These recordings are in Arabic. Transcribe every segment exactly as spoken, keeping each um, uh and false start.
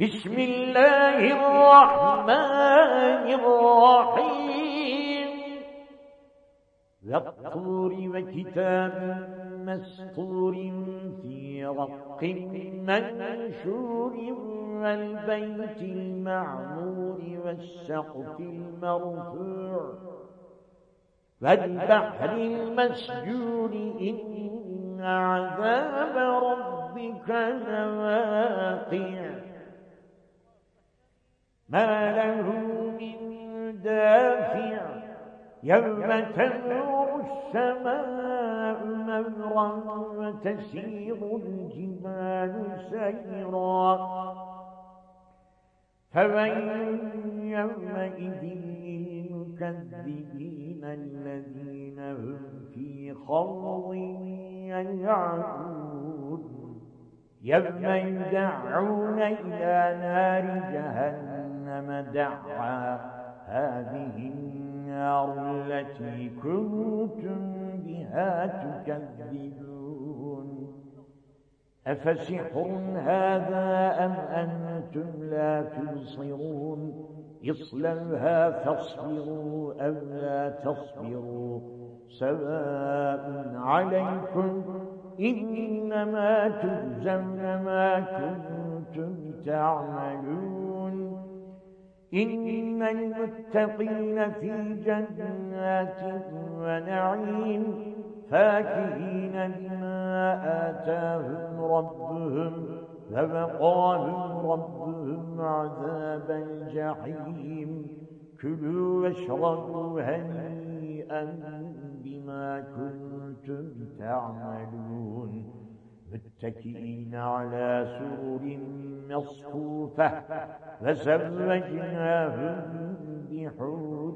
بسم الله الرحمن الرحيم والطور وكتاب مسطور في رق منشور والبيت المعمور والسقف المرفوع والبحر المسجور إن عذاب ربك لواقع ما له من دافع يوم تمر السماء مورا وتسير الجبال سيرا فويل يومئذ للمكذبين الذين هم في خوض يلعبون يوم يدعون إلى نار جهنم دعا هذه النار التي كنتم بها تكذبون أفسحر هذا أم أنتم لا تبصرون اصلوها فاصبروا أو لا تصبروا سواء عليكم إنما تجزون ما كنتم تعملون إن المتقين في جنات ونعيم فاكهين بما آتاهم ربهم ووقاهم ربهم عذاب الجحيم كلوا واشربوا هنيئا بما كنتم تعملون متكئين على سرر مصفوفة وزوجناهم بحور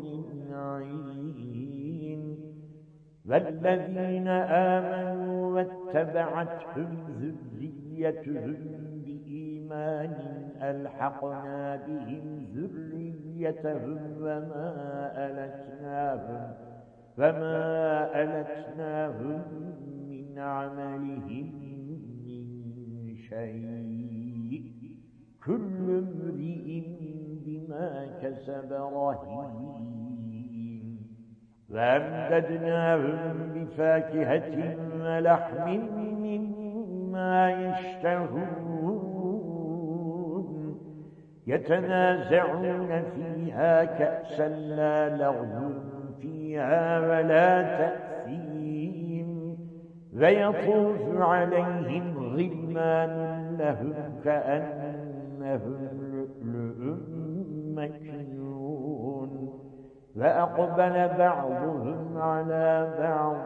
عين والذين آمنوا واتبعتهم ذريتهم بإيمان ألحقنا بهم ذريتهم وما ألتناهم وما ألتناهم من عملهم من شيء كل امرئ بما كسب رهين وأمددناهم بفاكهة ولحم مما يشتهون يتنازعون فيها كأسا لا لغو فيها ولا تأثيم ويطوف عليهم غلمان لهم كأنهم لؤلؤ مكنون وأقبل بعضهم على بعض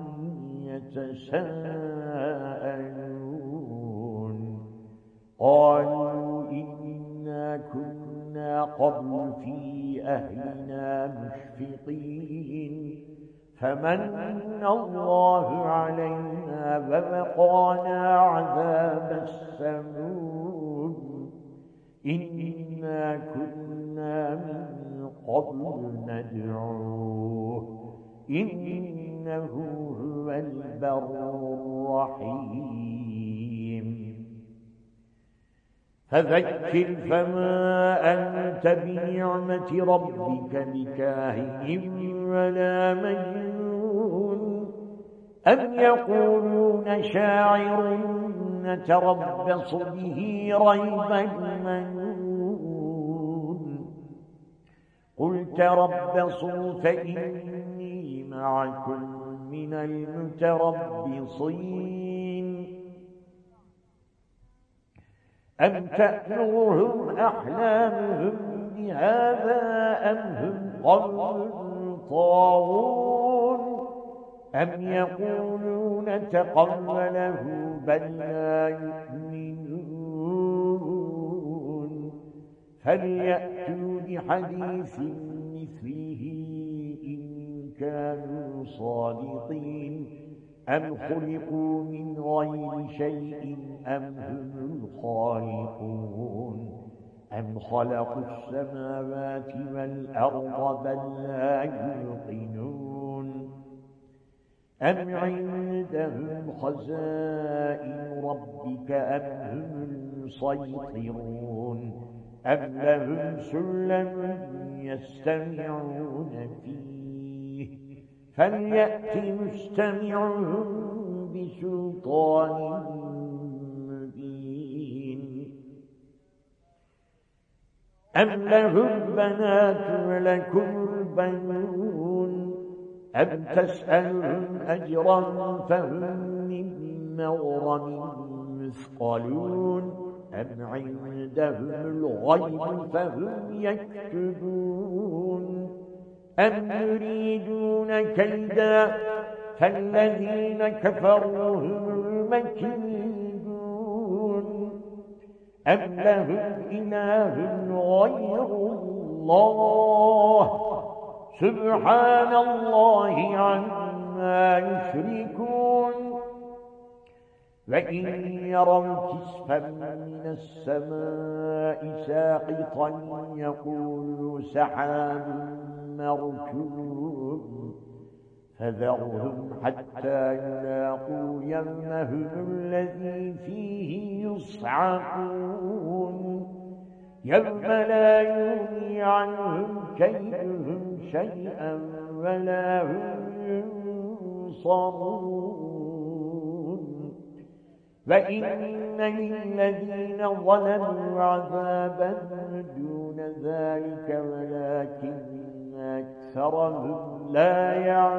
يتساءلون قالوا إنا كنا قبل في أهلنا مشفقين فمن الله علينا ووقانا عذاب السموم إنا كنا من قبل ندعوه إنه هو البر الرحيم فذكر فما أنت بنعمة ربك بكاهن ولا مجنون أم يقولون شاعر نتربص به ريب المنون قل تربصوا فإني معكم من المتربصين أم تأمرهم أحلامهم بهذا أم هم قوم طاغون أم يقولون تقوله بل لا يؤمنون فليأتوا بحديث مثله إن كانوا صادقين أم خلقوا من غير شيء أم هم الخالقون أم خلقوا السماوات والأرض بل لا يوقنون أم عندهم خزائن ربك أم هم يسيطرون أم لهم سلم يستمعون فيه فليأت مستمعهم بسلطان مبين أم لهم بنات ولكم البنون أم تسألهم أجرا فهم من مغرم مثقلون أم عندهم الغيب فهم يكتبون أم يريدون كيدا فالذين كفروا هم المكيدون أم لهم إله غير الله سبحان الله عما يشركون وإن يروا كسفا من السماء ساقطا يقولوا سحاب مركوب فذرهم حتى يلاقوا يومهم الذي فيه يصعقون يوم لا يغني عنهم كيدهم شيئا ولا هم ينصرون وإن للذين ظلموا عذابا دون ذلك ولكن أكثرهم لا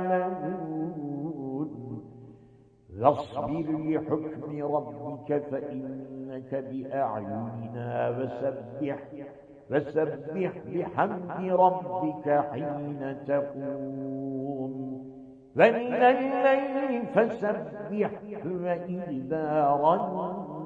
يعلمون واصبر لحكم ربك فإنك بأعيننا وسبح وسبح بحمد ربك حين تقوم ومن الليل فسبح وإدبار